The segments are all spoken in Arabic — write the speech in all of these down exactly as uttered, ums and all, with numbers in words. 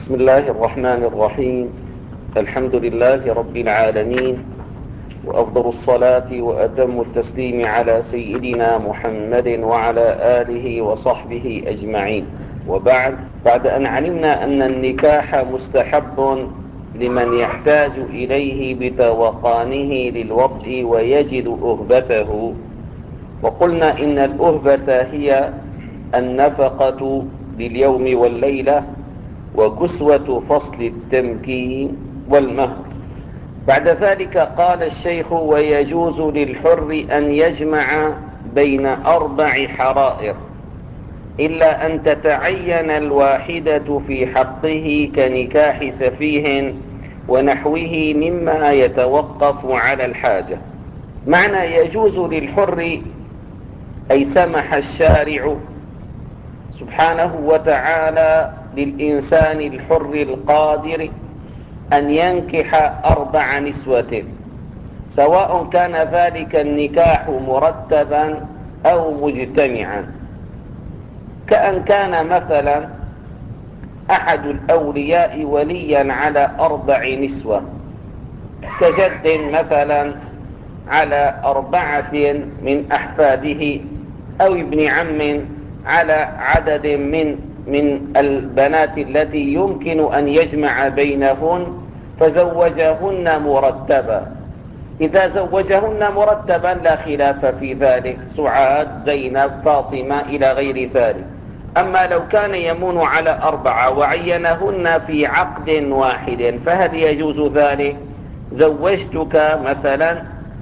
بسم الله الرحمن الرحيم. الحمد لله رب العالمين، وأفضل الصلاة وأتم التسليم على سيدنا محمد وعلى آله وصحبه أجمعين. وبعد بعد أن علمنا أن النكاح مستحب لمن يحتاج إليه بتوقانه للوطء ويجد أهبته، وقلنا إن الأهبة هي النفقة لليوم والليلة وكسوة فصل التمكين والمهر. بعد ذلك قال الشيخ: ويجوز للحر أن يجمع بين أربع حرائر إلا أن تتعين الواحدة في حقه كنكاح سفيه ونحوه مما يتوقف على الحاجة. معنى يجوز للحر أي سمح الشارع سبحانه وتعالى للإنسان الحر القادر أن ينكح أربع نسوة، سواء كان ذلك النكاح مرتبا أو مجتمعا، كأن كان مثلا أحد الأولياء وليا على أربع نسوة، كجد مثلا على أربعة من أحفاده، أو ابن عم على عدد من من البنات التي يمكن أن يجمع بينهن، فزوجهن مرتبا. إذا زوجهن مرتبا لا خلاف في ذلك، سعاد، زينب، فاطمة إلى غير ذلك. أما لو كان يمون على أربعة وعينهن في عقد واحد فهل يجوز ذلك؟ زوجتك مثلا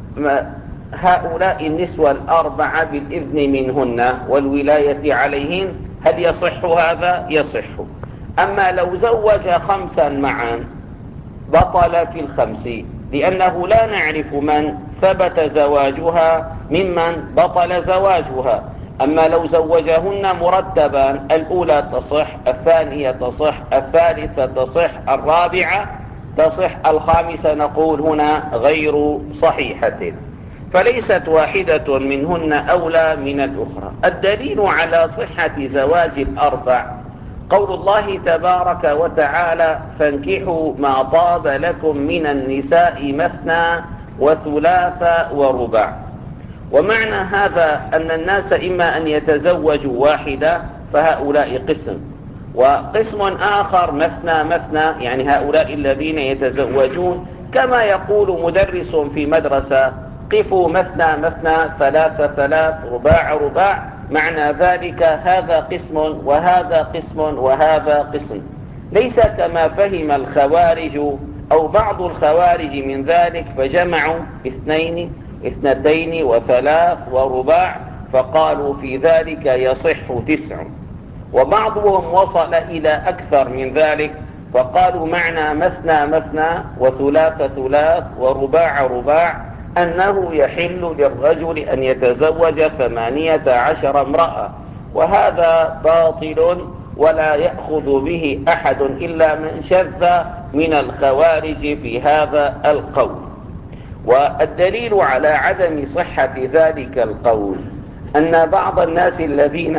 هؤلاء النسوة الأربعة بالإذن منهن والولاية عليهن، هل يصح هذا؟ يصح. أما لو زوج خمسا معا بطل في الخمس، لأنه لا نعرف من ثبت زواجها ممن بطل زواجها. أما لو زوجهن مرتبا، الأولى تصح، الثانية تصح، الثالثة تصح، الرابعة تصح، الخامسة نقول هنا غير صحيحة، فليست واحدة منهن أولى من الأخرى. الدليل على صحة زواج الأربع قول الله تبارك وتعالى: فانكحوا ما طاب لكم من النساء مثنى وثلاث ورباع. ومعنى هذا أن الناس إما أن يتزوجوا واحدة، فهؤلاء قسم، وقسم آخر مثنى مثنى، يعني هؤلاء الذين يتزوجون كما يقول مدرس في مدرسة: قفوا مثنى مثنى، ثلاث ثلاث، رباع رباع. معنى ذلك هذا قسم وهذا قسم وهذا قسم، ليس كما فهم الخوارج أو بعض الخوارج من ذلك، فجمعوا اثنين اثنتين وثلاث ورباع، فقالوا في ذلك يصح تسع. وبعضهم وصل إلى أكثر من ذلك، فقالوا معنى مثنى مثنى وثلاث ثلاث ورباع رباع أنه يحل للرجل أن يتزوج ثمانية عشر امرأة، وهذا باطل ولا يأخذ به أحد إلا من شذ من الخوارج في هذا القول. والدليل على عدم صحة ذلك القول أن بعض الناس الذين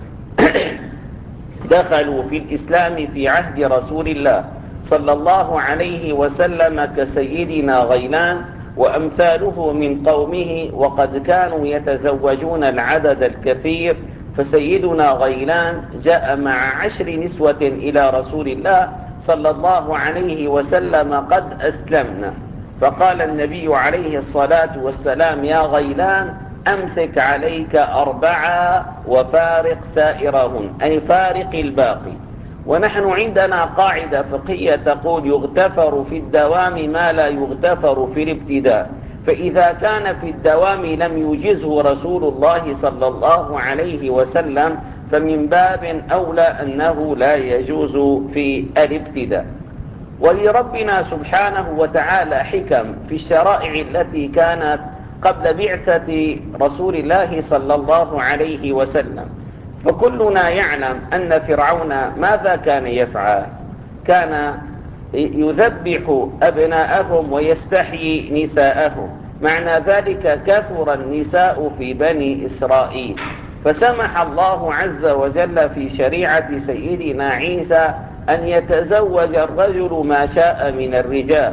دخلوا في الإسلام في عهد رسول الله صلى الله عليه وسلم كسيدنا غيلان وأمثاله من قومه، وقد كانوا يتزوجون العدد الكثير، فسيدنا غيلان جاء مع عشر نسوة إلى رسول الله صلى الله عليه وسلم قد أسلمنا، فقال النبي عليه الصلاة والسلام: يا غيلان أمسك عليك أربعة وفارق سائرهن، أي فارق الباقي. ونحن عندنا قاعدة فقهية تقول: يغتفر في الدوام ما لا يغتفر في الابتداء، فإذا كان في الدوام لم يجزه رسول الله صلى الله عليه وسلم، فمن باب أولى أنه لا يجوز في الابتداء. ولربنا سبحانه وتعالى حكم في الشرائع التي كانت قبل بعثة رسول الله صلى الله عليه وسلم. فكلنا يعلم أن فرعون ماذا كان يفعل؟ كان يذبح أبناءهم ويستحيي نساءهم، معنى ذلك كثر النساء في بني إسرائيل، فسمح الله عز وجل في شريعة سيدنا عيسى أن يتزوج الرجل ما شاء من الرجال،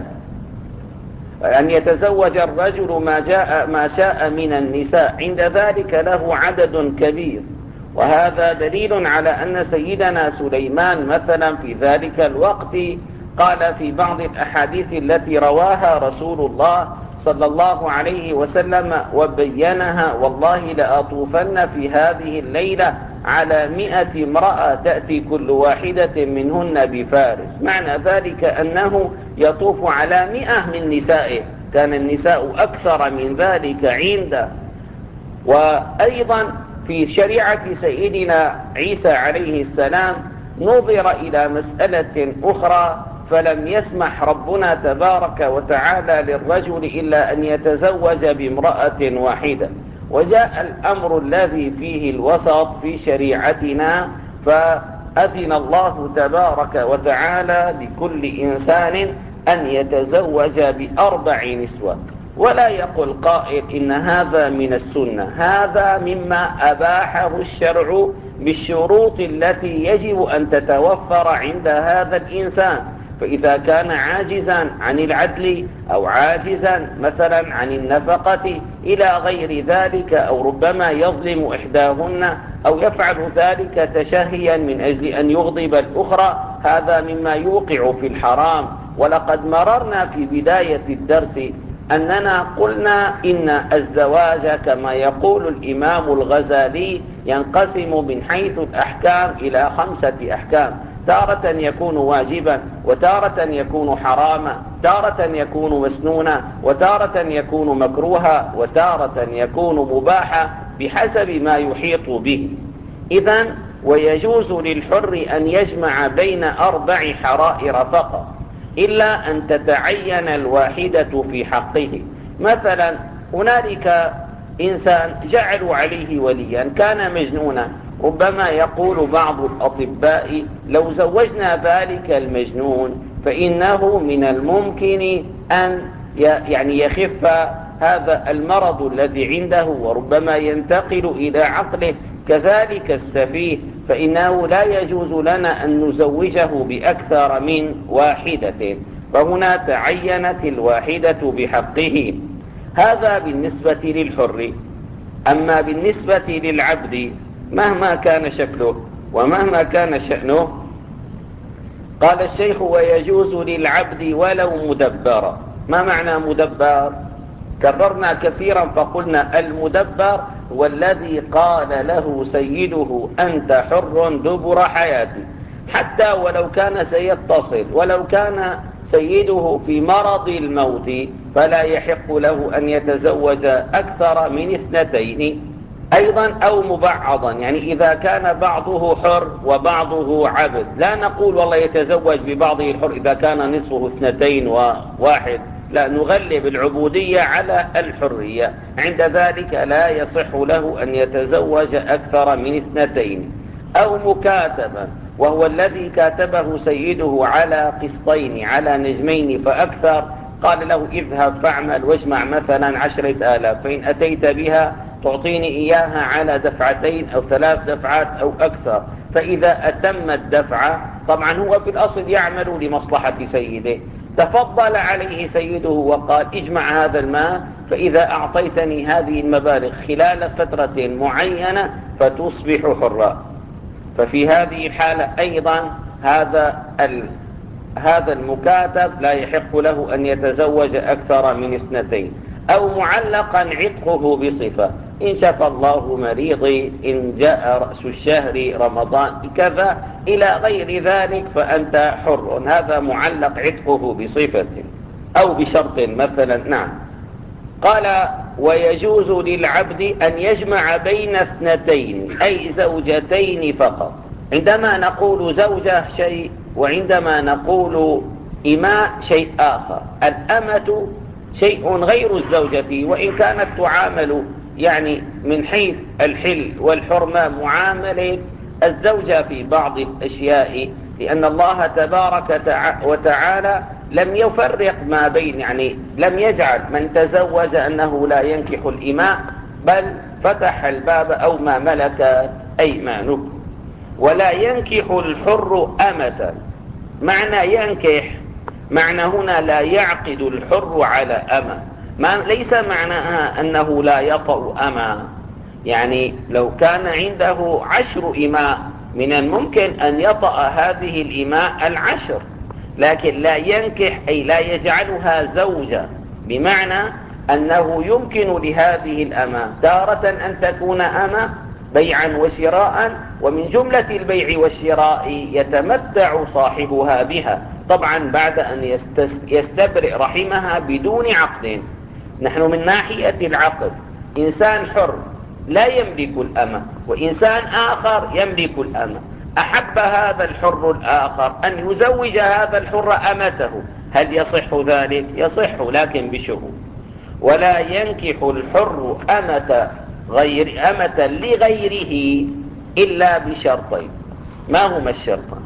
أن يتزوج الرجل ما, جاء ما شاء من النساء، عند ذلك له عدد كبير. وهذا دليل على أن سيدنا سليمان مثلا في ذلك الوقت قال في بعض الأحاديث التي رواها رسول الله صلى الله عليه وسلم وبينها: والله لأطوفن في هذه الليلة على مئة امرأة تأتي كل واحدة منهن بفارس. معنى ذلك أنه يطوف على مئة من نسائه، كان النساء أكثر من ذلك عنده. وأيضا في شريعة سيدنا عيسى عليه السلام نظر إلى مسألة أخرى، فلم يسمح ربنا تبارك وتعالى للرجل إلا أن يتزوج بامرأة واحدة، وجاء الأمر الذي فيه الوسط في شريعتنا، فأذن الله تبارك وتعالى لكل إنسان أن يتزوج بأربع نسوة. ولا يقول قائل إن هذا من السنة، هذا مما أباحه الشرع بالشروط التي يجب أن تتوفر عند هذا الإنسان. فإذا كان عاجزا عن العدل أو عاجزا مثلا عن النفقة إلى غير ذلك، أو ربما يظلم إحداهن أو يفعل ذلك تشهيا من أجل أن يغضب الأخرى، هذا مما يوقع في الحرام. ولقد مررنا في بداية الدرس أننا قلنا إن الزواج كما يقول الإمام الغزالي ينقسم من حيث الأحكام إلى خمسة أحكام: تارة يكون واجبا، وتارة يكون حراما، تارة يكون مسنونا، وتارة يكون مكروها، وتارة يكون مباحا بحسب ما يحيط به. إذن ويجوز للحر أن يجمع بين أربع حرائر فقط، إلا أن تتعين الواحدة في حقه. مثلا هنالك إنسان جعلوا عليه وليا كان مجنونا، ربما يقول بعض الأطباء لو زوجنا ذلك المجنون فإنه من الممكن أن يعني يخف هذا المرض الذي عنده وربما ينتقل إلى عقله. كذلك السفيه فإنه لا يجوز لنا أن نزوجه بأكثر من واحدة، فهنا تعينت الواحدة بحقه. هذا بالنسبة للحر. أما بالنسبة للعبد مهما كان شكله ومهما كان شأنه، قال الشيخ: ويجوز للعبد ولو مدبر. ما معنى مدبر؟ كررنا كثيرا فقلنا المدبر هو الذي قال له سيده: أنت حر دبر حياتي، حتى ولو كان سيتصل، ولو كان سيده في مرض الموت فلا يحق له أن يتزوج أكثر من اثنتين. أيضا أو مبعضا، يعني إذا كان بعضه حر وبعضه عبد، لا نقول والله يتزوج ببعضه الحر إذا كان نصفه اثنتين وواحد، لا، نغلب العبودية على الحرية. عند ذلك لا يصح له أن يتزوج أكثر من اثنتين. أو مكاتبا، وهو الذي كاتبه سيده على قسطين على نجمين فأكثر، قال له: اذهب فاعمل واجمع مثلا عشرة آلاف، فإن أتيت بها تعطيني إياها على دفعتين أو ثلاث دفعات أو أكثر. فإذا أتم الدفعة، طبعا هو في الأصل يعمل لمصلحة سيده، تفضل عليه سيده وقال: اجمع هذا المال، فإذا أعطيتني هذه المبالغ خلال فترة معينة فتصبح حرا. ففي هذه الحالة أيضا هذا هذا المكاتب لا يحق له أن يتزوج أكثر من اثنتين. أو معلقا عتقه بصفة: إن شفى الله مريضي، إن جاء رأس الشهر رمضان كذا إلى غير ذلك فأنت حر. هذا معلق عتقه بصفة أو بشرط مثلا. نعم. قال: ويجوز للعبد أن يجمع بين اثنتين أي زوجتين فقط. عندما نقول زوجة شيء، وعندما نقول إماء شيء آخر. الأمة شيء غير الزوجة، وإن كانت تعامل يعني من حيث الحل والحرمة معاملة الزوجة في بعض الأشياء، لأن الله تبارك وتعالى لم يفرق ما بين، يعني لم يجعل من تزوج أنه لا ينكح الإماء، بل فتح الباب أو ما ملكت أيمانكم. ولا ينكح الحر أمة، معنى ينكح معنى هنا لا يعقد الحر على أمة، ما ليس معناها أنه لا يطأ أمة. يعني لو كان عنده عشر إماء من الممكن أن يطأ هذه الإماء العشر، لكن لا ينكح أي لا يجعلها زوجة، بمعنى أنه يمكن لهذه الأمة تارة أن تكون أمة بيعا وشراء، ومن جملة البيع والشراء يتمتع صاحبها بها، طبعا بعد أن يستبرئ رحمها بدون عقد. نحن من ناحية العقد إنسان حر لا يملك الأمة، وإنسان آخر يملك الأمة، أحب هذا الحر الآخر أن يزوج هذا الحر أمته، هل يصح ذلك؟ يصح، لكن بشروط. ولا ينكح الحر أمة غير أمة لغيره إلا بشرطين. ما هما الشرطان؟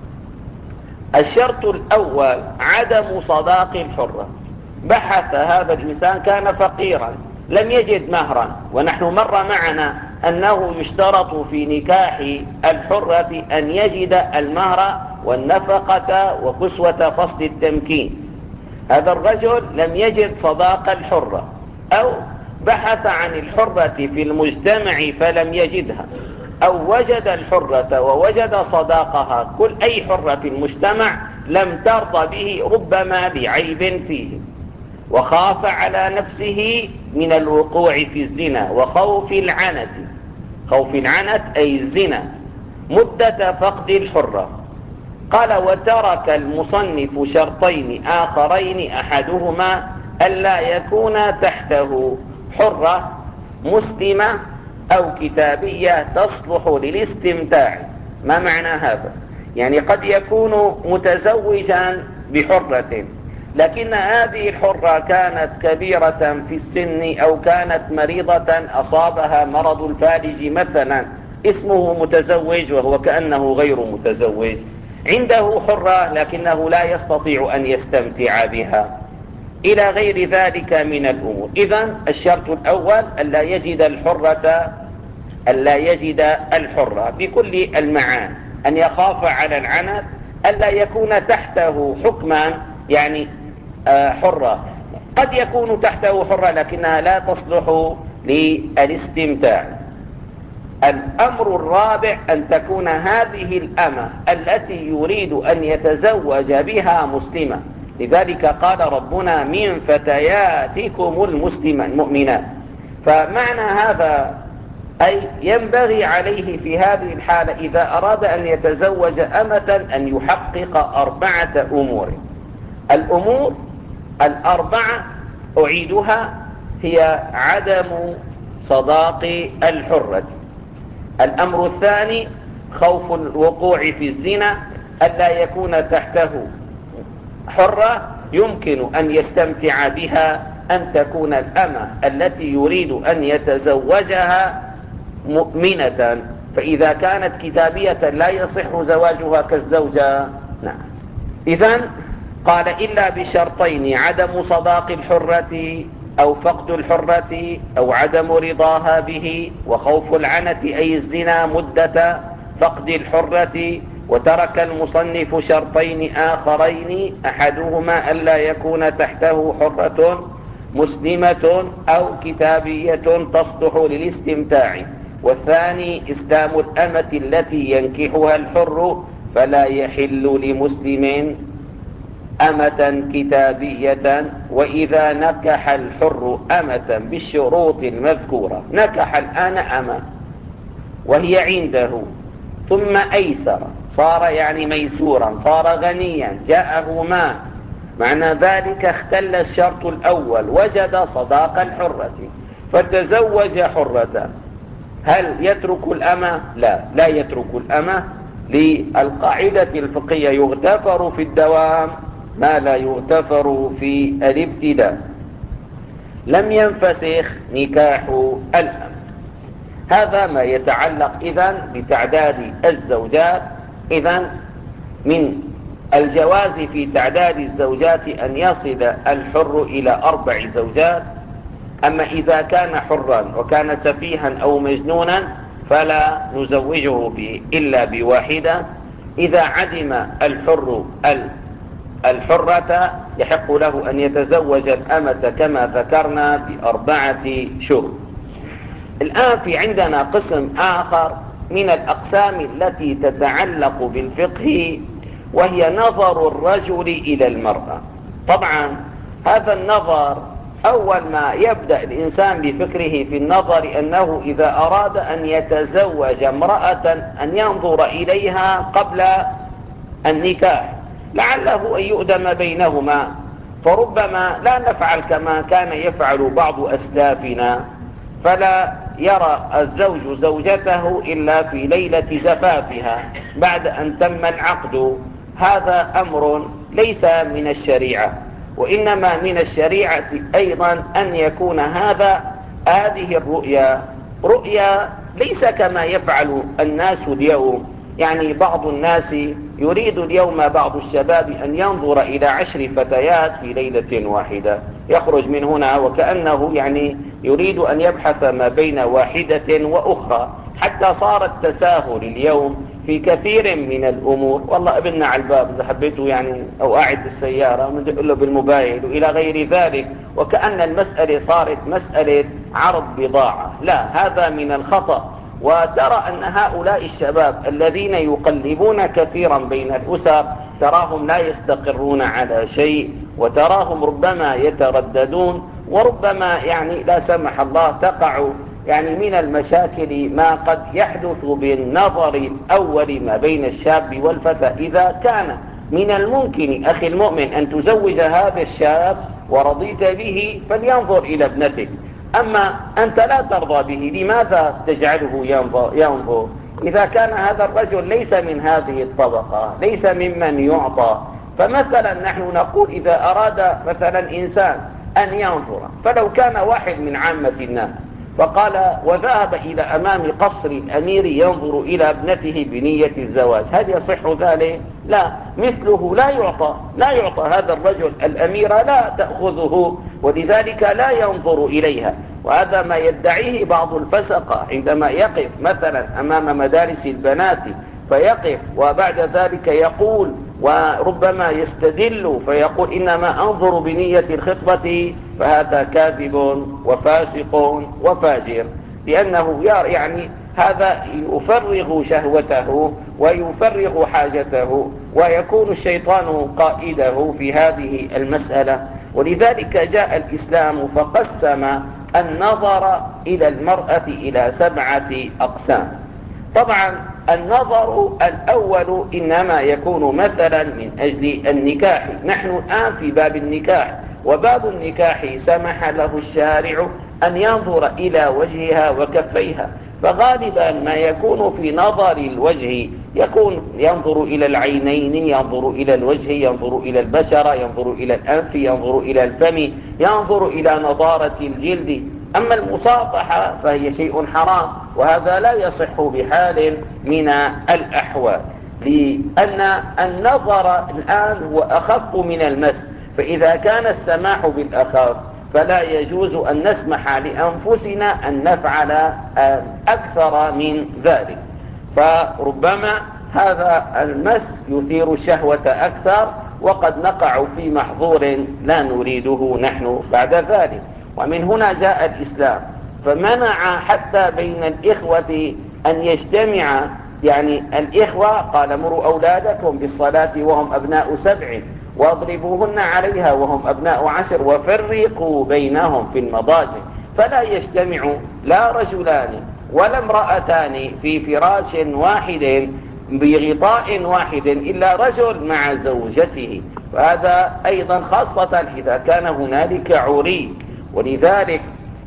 الشرط الأول عدم صداق الحرة. بحث هذا الإنسان، كان فقيرا لم يجد مهرا، ونحن مر معنا أنه يشترط في نكاح الحرة أن يجد المهر والنفقة وكسوة فصل التمكين. هذا الرجل لم يجد صداق الحرة، أو بحث عن الحرة في المجتمع فلم يجدها، أو وجد الحرة ووجد صداقها، كل أي حرة في المجتمع لم ترضى به، ربما لعيب فيه، وخاف على نفسه من الوقوع في الزنا وخوف العنت. خوف العنت أي الزنا مدة فقد الحرة. قال: وترك المصنف شرطين آخرين، أحدهما ألا يكون تحته حرة مسلمة أو كتابية تصلح للاستمتاع. ما معنى هذا؟ يعني قد يكون متزوجا بحرة، لكن هذه الحرة كانت كبيرة في السن أو كانت مريضة أصابها مرض الفالج مثلا، اسمه متزوج وهو كأنه غير متزوج، عنده حرة لكنه لا يستطيع أن يستمتع بها، إلى غير ذلك من الأمور. إذن الشرط الأول ألا يجد الحرة ألا يجد الحرة بكل المعاني، أن يخاف على العنت، ألا يكون تحته حكما، يعني حرة قد يكون تحته حرة لكنها لا تصلح للاستمتاع. الأمر الرابع أن تكون هذه الأمة التي يريد أن يتزوج بها مسلمة، لذلك قال ربنا: من فتياتكم المؤمنات. فمعنى هذا أي ينبغي عليه في هذه الحالة إذا أراد أن يتزوج أمة أن يحقق أربعة أمور. الأمور الأربعة أعيدها هي عدم صداق الحرة. الأمر الثاني خوف الوقوع في الزنا، ألا يكون تحته حرة يمكن أن يستمتع بها، أن تكون الأمة التي يريد أن يتزوجها مؤمنة، فإذا كانت كتابية لا يصح زواجها كالزوجة. نعم. إذن قال: إلا بشرطين: عدم صداق الحرة أو فقد الحرة أو عدم رضاها به، وخوف العنت أي الزنا مدة فقد الحرة. وترك المصنف شرطين آخرين، أحدهما ألا يكون تحته حرة مسلمة أو كتابية تصلح للاستمتاع، والثاني إسلام الأمة التي ينكحها الحر، فلا يحل لمسلم أمة كتابية. وإذا نكح الحر أمة بالشروط المذكورة، نكح الآن أمة وهي عنده، ثم أيسر، صار يعني ميسورا، صار غنيا، جاءه مال، معنى ذلك اختل الشرط الأول، وجد صداق الحرة فتزوج حرة، هل يترك الأمة؟ لا، لا يترك الأمة، للقاعدة الفقهية: يغتفر في الدوام ما لا يغتفر في الابتداء. لم ينفسخ نكاح الأم. هذا ما يتعلق إذن بتعداد الزوجات. إذن من الجواز في تعداد الزوجات أن يصل الحر إلى أربع زوجات. أما إذا كان حرا وكان سفيها أو مجنونا فلا نزوجه إلا بواحدة. إذا عدم الحر الحرة يحق له أن يتزوج الأمة كما ذكرنا بأربعة شروط. الآن في عندنا قسم آخر من الأقسام التي تتعلق بالفقه، وهي نظر الرجل إلى المرأة. طبعا هذا النظر أول ما يبدأ الإنسان بفكره في النظر أنه إذا أراد أن يتزوج امرأة أن ينظر إليها قبل النكاح، لعله أن يؤدم بينهما، فربما لا نفعل كما كان يفعل بعض أسلافنا، فلا يرى الزوج زوجته إلا في ليلة زفافها بعد أن تم العقد. هذا أمر ليس من الشريعة، وإنما من الشريعة أيضا أن يكون هذا هذه الرؤيا رؤيا ليس كما يفعل الناس اليوم. يعني بعض الناس يريد اليوم بعض الشباب أن ينظر إلى عشر فتيات في ليلة واحدة، يخرج من هنا وكأنه يعني يريد أن يبحث ما بين واحدة وأخرى، حتى صار التساهل اليوم في كثير من الأمور. والله ابننا على الباب إذا حبيته يعني، أو قاعد بالسيارة ندق له بالموبايل وإلى غير ذلك، وكأن المسألة صارت مسألة عرض بضاعة. لا، هذا من الخطأ. وترى أن هؤلاء الشباب الذين يقلبون كثيرا بين الأسر تراهم لا يستقرون على شيء، وتراهم ربما يترددون، وربما يعني لا سمح الله تقع يعني من المشاكل ما قد يحدث بالنظر الأول ما بين الشاب والفتى. إذا كان من الممكن أخي المؤمن أن تزوج هذا الشاب ورضيت به فلينظر إلى ابنتك، أما أنت لا ترضى به لماذا تجعله ينظر, ينظر؟ إذا كان هذا الرجل ليس من هذه الطبقة، ليس ممن يعطى. فمثلا نحن نقول إذا أراد مثلا إنسان أن ينظر، فلو كان واحد من عامة الناس فقال وذهب إلى أمام قصر الأمير ينظر إلى ابنته بنية الزواج، هل يصح ذلك؟ لا، مثله لا يعطى لا يعطى هذا الرجل، الأميرة لا تأخذه، ولذلك لا ينظر إليها. وهذا ما يدعيه بعض الفسقة عندما يقف مثلا أمام مدارس البنات فيقف وبعد ذلك يقول، وربما يستدل فيقول إنما أنظر بنية الخطبة، فهذا كاذب وفاسق وفاجر، لأنه يعني هذا يفرغ شهوته ويفرغ حاجته، ويكون الشيطان قائده في هذه المسألة. ولذلك جاء الإسلام فقسم النظر إلى المرأة إلى سبعة أقسام. طبعا النظر الأول إنما يكون مثلا من أجل النكاح. نحن الآن في باب النكاح، وباب النكاح سمح له الشارع أن ينظر إلى وجهها وكفيها، فغالبا ما يكون في نظر الوجه يكون ينظر إلى العينين، ينظر إلى الوجه، ينظر إلى البشرة، ينظر إلى الأنف، ينظر إلى الفم، ينظر إلى نضارة الجلد. أما المصافحة فهي شيء حرام، وهذا لا يصح بحال من الأحوال، لأن النظر الآن هو أخف من المس، فإذا كان السماح بالأخف فلا يجوز أن نسمح لأنفسنا أن نفعل أكثر من ذلك، فربما هذا المس يثير الشهوة أكثر، وقد نقع في محظور لا نريده نحن بعد ذلك. ومن هنا جاء الإسلام فمنع حتى بين الإخوة أن يجتمع، يعني الإخوة قال مروا أولادكم بالصلاة وهم أبناء سبع واضربوهن عليها وهم أبناء عشر وفرقوا بينهم في المضاجع، فلا يجتمع لا رجلان ولا امرأتان في فراش واحد بغطاء واحد إلا رجل مع زوجته، وهذا أيضا خاصة إذا كان هنالك عري. ولذلك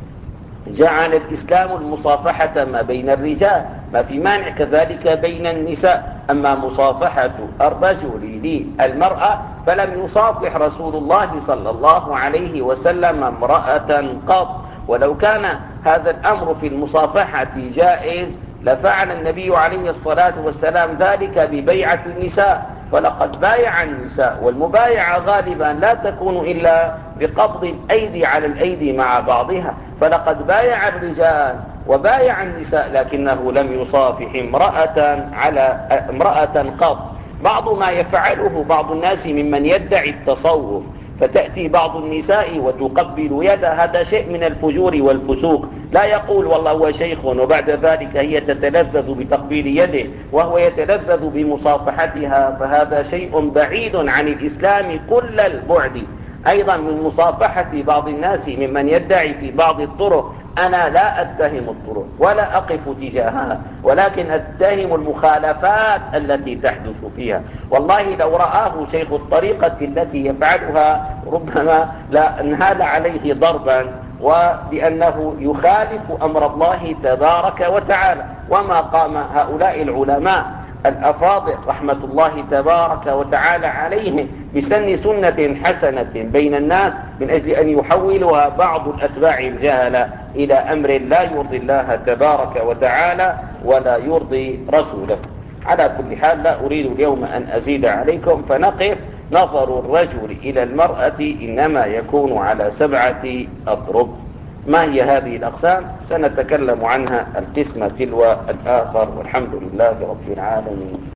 جعل الإسلام المصافحة ما بين الرجال، ما في مانع كذلك بين النساء. أما مصافحة الرجل للمرأة فلم يصافح رسول الله صلى الله عليه وسلم امرأة قط، ولو كان هذا الأمر في المصافحة جائز لفعل النبي عليه الصلاة والسلام ذلك ببيعة النساء، فلقد بايع النساء، والمبايعة غالبا لا تكون إلا بقبض الأيدي على الأيدي مع بعضها، فلقد بايع الرجال وبايع النساء لكنه لم يصافح امرأة على امرأة قط. بعض ما يفعله بعض الناس ممن يدعي التصوف، فتأتي بعض النساء وتقبل يده، هذا شيء من الفجور والفسوق. لا يقول والله هو شيخ وبعد ذلك هي تتلذذ بتقبيل يده وهو يتلذذ بمصافحتها، فهذا شيء بعيد عن الإسلام كل البعد. أيضا من مصافحة بعض الناس ممن يدعي في بعض الطرق، أنا لا أتهم الطرق ولا أقف تجاهها، ولكن أتهم المخالفات التي تحدث فيها. والله لو رآه شيخ الطريقة التي يفعلها ربما لا انهال عليه ضربا، ولأنه يخالف أمر الله تبارك وتعالى. وما قام هؤلاء العلماء الأفاضل رحمة الله تبارك وتعالى عليهم بسن سنة حسنة بين الناس من أجل أن يحولها بعض الأتباع الجهلة إلى أمر لا يرضي الله تبارك وتعالى ولا يرضي رسوله. على كل حال لا أريد اليوم أن أزيد عليكم، فنقف. نظر الرجل إلى المرأة إنما يكون على سبعة أضرب. ما هي هذه الأقسام؟ سنتكلم عنها القسم تلو الآخر، والحمد لله رب العالمين.